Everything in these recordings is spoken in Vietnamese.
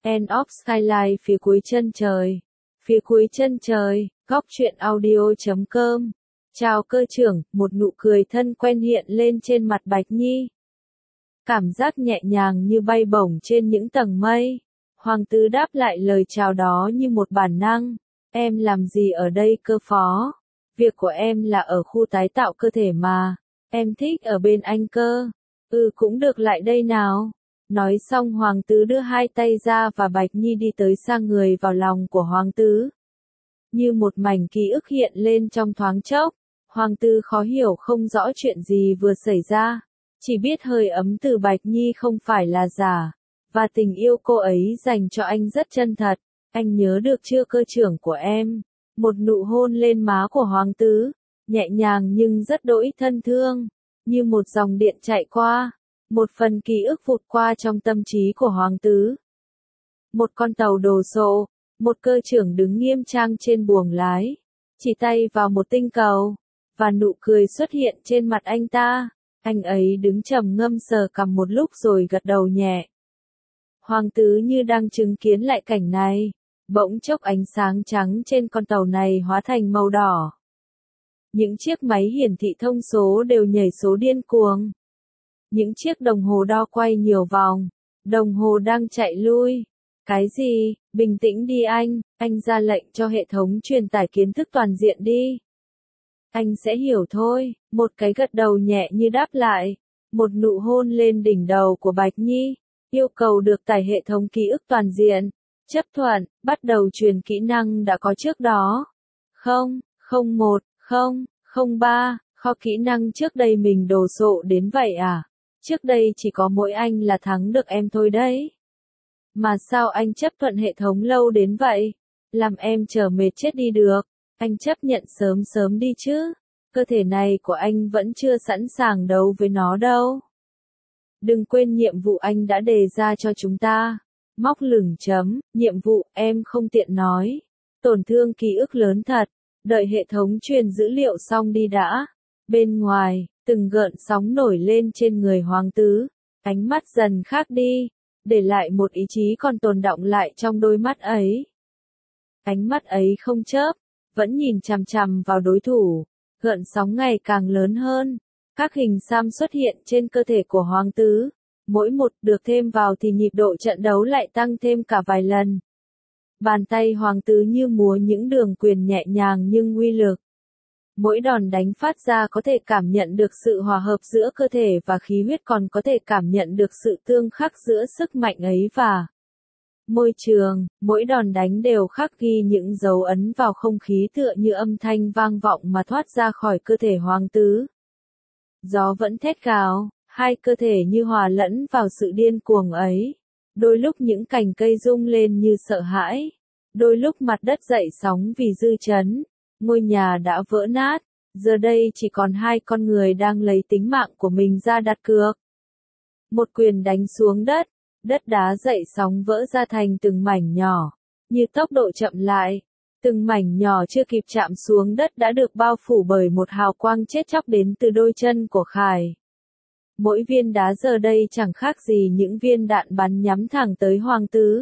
End of Skyline phía cuối chân trời. Phía cuối chân trời, góc truyện audio.com. Chào cơ trưởng, một nụ cười thân quen hiện lên trên mặt Bạch Nhi. Cảm giác nhẹ nhàng như bay bổng trên những tầng mây. Hoàng tử đáp lại lời chào đó như một bản năng. Em làm gì ở đây cơ phó? Việc của em là ở khu tái tạo cơ thể mà. Em thích ở bên anh cơ. Cũng được, lại đây nào. Nói xong hoàng tử đưa hai tay ra và Bạch Nhi đi tới sang người vào lòng của hoàng tử. Như một mảnh ký ức hiện lên trong thoáng chốc. Hoàng tử khó hiểu không rõ chuyện gì vừa xảy ra. Chỉ biết hơi ấm từ Bạch Nhi không phải là giả. Và tình yêu cô ấy dành cho anh rất chân thật. Anh nhớ được chưa cơ trưởng của em? Một nụ hôn lên má của hoàng tử. Nhẹ nhàng nhưng rất đỗi thân thương. Như một dòng điện chạy qua. Một phần ký ức vụt qua trong tâm trí của hoàng tử. Một con tàu đồ sộ. Một cơ trưởng đứng nghiêm trang trên buồng lái. Chỉ tay vào một tinh cầu. Và nụ cười xuất hiện trên mặt anh ta. Anh ấy đứng trầm ngâm sờ cằm một lúc rồi gật đầu nhẹ. Hoàng tử như đang chứng kiến lại cảnh này. Bỗng chốc ánh sáng trắng trên con tàu này hóa thành màu đỏ. Những chiếc máy hiển thị thông số đều nhảy số điên cuồng. Những chiếc đồng hồ đo quay nhiều vòng. Đồng hồ đang chạy lui. Cái gì? Bình tĩnh đi anh ra lệnh cho hệ thống truyền tải kiến thức toàn diện đi. Anh sẽ hiểu thôi, một cái gật đầu nhẹ như đáp lại. Một nụ hôn lên đỉnh đầu của Bạch Nhi. Yêu cầu được tải hệ thống ký ức toàn diện. Chấp thuận, bắt đầu truyền kỹ năng đã có trước đó. 001, 003, kho kỹ năng trước đây mình đồ sộ đến vậy à? Trước đây chỉ có mỗi anh là thắng được em thôi đấy. Mà sao anh chấp thuận hệ thống lâu đến vậy? Làm em chờ mệt chết đi được. Anh chấp nhận sớm sớm đi chứ. Cơ thể này của anh vẫn chưa sẵn sàng đấu với nó đâu. Đừng quên nhiệm vụ anh đã đề ra cho chúng ta. Móc lửng chấm, nhiệm vụ em không tiện nói. Tổn thương ký ức lớn thật. Đợi hệ thống truyền dữ liệu xong đi đã. Bên ngoài, từng gợn sóng nổi lên trên người hoàng tử. Ánh mắt dần khác đi. Để lại một ý chí còn tồn đọng lại trong đôi mắt ấy. Ánh mắt ấy không chớp. Vẫn nhìn chằm chằm vào đối thủ. Gợn sóng ngày càng lớn hơn. Các hình xăm xuất hiện trên cơ thể của hoàng tử. Mỗi một được thêm vào thì nhịp độ trận đấu lại tăng thêm cả vài lần. Bàn tay hoàng tử như múa những đường quyền nhẹ nhàng nhưng uy lực. Mỗi đòn đánh phát ra có thể cảm nhận được sự hòa hợp giữa cơ thể và khí huyết, còn có thể cảm nhận được sự tương khắc giữa sức mạnh ấy và môi trường. Mỗi đòn đánh đều khắc ghi những dấu ấn vào không khí tựa như âm thanh vang vọng mà thoát ra khỏi cơ thể hoàng tử. Gió vẫn thét gào, hai cơ thể như hòa lẫn vào sự điên cuồng ấy. Đôi lúc những cành cây rung lên như sợ hãi. Đôi lúc mặt đất dậy sóng vì dư chấn. Ngôi nhà đã vỡ nát. Giờ đây chỉ còn hai con người đang lấy tính mạng của mình ra đặt cược. Một quyền đánh xuống đất. Đất đá dậy sóng vỡ ra thành từng mảnh nhỏ. Như tốc độ chậm lại. Từng mảnh nhỏ chưa kịp chạm xuống đất đã được bao phủ bởi một hào quang chết chóc đến từ đôi chân của Khải. Mỗi viên đá giờ đây chẳng khác gì những viên đạn bắn nhắm thẳng tới hoàng tử.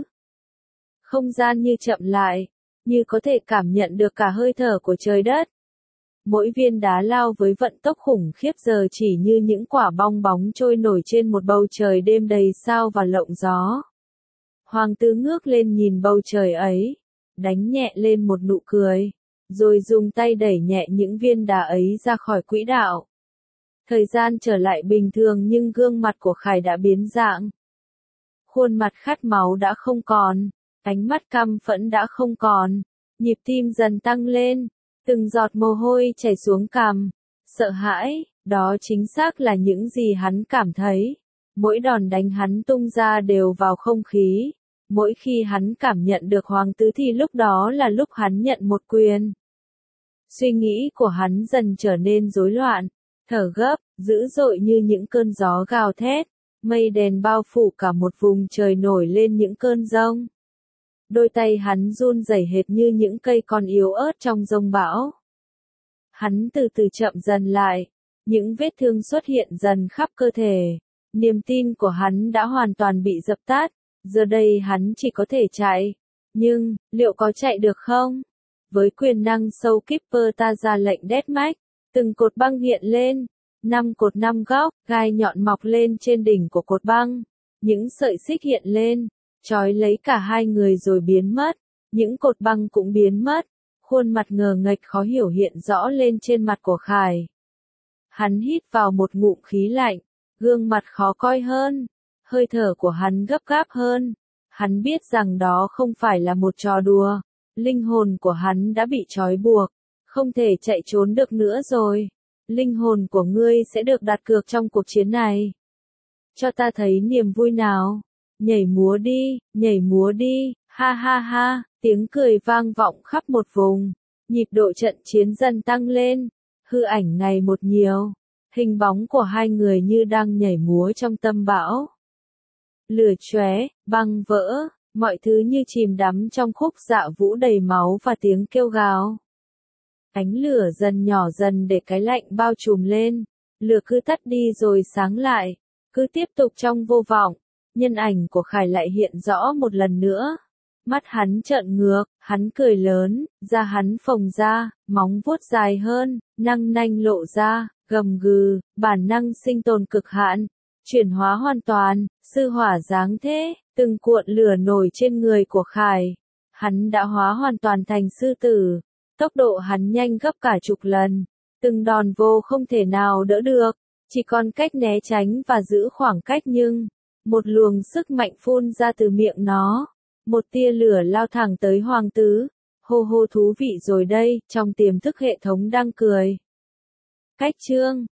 Không gian như chậm lại. Như có thể cảm nhận được cả hơi thở của trời đất. Mỗi viên đá lao với vận tốc khủng khiếp giờ chỉ như những quả bong bóng trôi nổi trên một bầu trời đêm đầy sao và lộng gió. Hoàng tử ngước lên nhìn bầu trời ấy, đánh nhẹ lên một nụ cười, rồi dùng tay đẩy nhẹ những viên đá ấy ra khỏi quỹ đạo. Thời gian trở lại bình thường nhưng gương mặt của Khải đã biến dạng. Khuôn mặt khát máu đã không còn, ánh mắt căm phẫn đã không còn, nhịp tim dần tăng lên. Từng giọt mồ hôi chảy xuống cằm. Sợ hãi, đó chính xác là những gì hắn cảm thấy. Mỗi đòn đánh hắn tung ra đều vào không khí. Mỗi khi hắn cảm nhận được hoàng tử thì lúc đó là lúc hắn nhận một quyền. Suy nghĩ của hắn dần trở nên rối loạn, thở gấp, dữ dội như những cơn gió gào thét. Mây đen bao phủ cả một vùng trời nổi lên những cơn giông. Đôi tay hắn run rẩy hệt như những cây con yếu ớt trong giông bão. Hắn từ từ chậm dần lại. Những vết thương xuất hiện dần khắp cơ thể. Niềm tin của hắn đã hoàn toàn bị dập tắt. Giờ đây hắn chỉ có thể chạy. Nhưng, liệu có chạy được không? Với quyền năng Soul Keeper ta ra lệnh deathmatch, từng cột băng hiện lên, 5 cột 5 góc, gai nhọn mọc lên trên đỉnh của cột băng. Những sợi xích hiện lên, trói lấy cả hai người rồi biến mất. Những cột băng cũng biến mất. Khuôn mặt ngờ nghệch khó hiểu hiện rõ lên trên mặt của Khải. Hắn hít vào một ngụm khí lạnh, gương mặt khó coi hơn, hơi thở của hắn gấp gáp hơn. Hắn biết rằng đó không phải là một trò đùa, linh hồn của hắn đã bị trói buộc, không thể chạy trốn được nữa rồi. Linh hồn của ngươi sẽ được đặt cược trong cuộc chiến này. Cho ta thấy niềm vui nào. Nhảy múa đi, ha ha ha, tiếng cười vang vọng khắp một vùng. Nhịp độ trận chiến dần tăng lên, hư ảnh ngày một nhiều, hình bóng của hai người như đang nhảy múa trong tâm bão. Lửa chóe, băng vỡ, mọi thứ như chìm đắm trong khúc dạ vũ đầy máu và tiếng kêu gào. Ánh lửa dần nhỏ dần để cái lạnh bao trùm lên, lửa cứ tắt đi rồi sáng lại, cứ tiếp tục trong vô vọng. Nhân ảnh của Khải lại hiện rõ một lần nữa. Mắt hắn trợn ngược, hắn cười lớn, da hắn phồng ra, móng vuốt dài hơn, răng nanh lộ ra, gầm gừ, bản năng sinh tồn cực hạn, chuyển hóa hoàn toàn, sư hỏa giáng thế, từng cuộn lửa nổi trên người của Khải. Hắn đã hóa hoàn toàn thành sư tử, tốc độ hắn nhanh gấp cả chục lần, từng đòn vô không thể nào đỡ được, chỉ còn cách né tránh và giữ khoảng cách nhưng một luồng sức mạnh phun ra từ miệng nó. Một tia lửa lao thẳng tới Hoàng Tứ. Hô hô thú vị rồi đây, trong tiềm thức hệ thống đang cười. Cách chương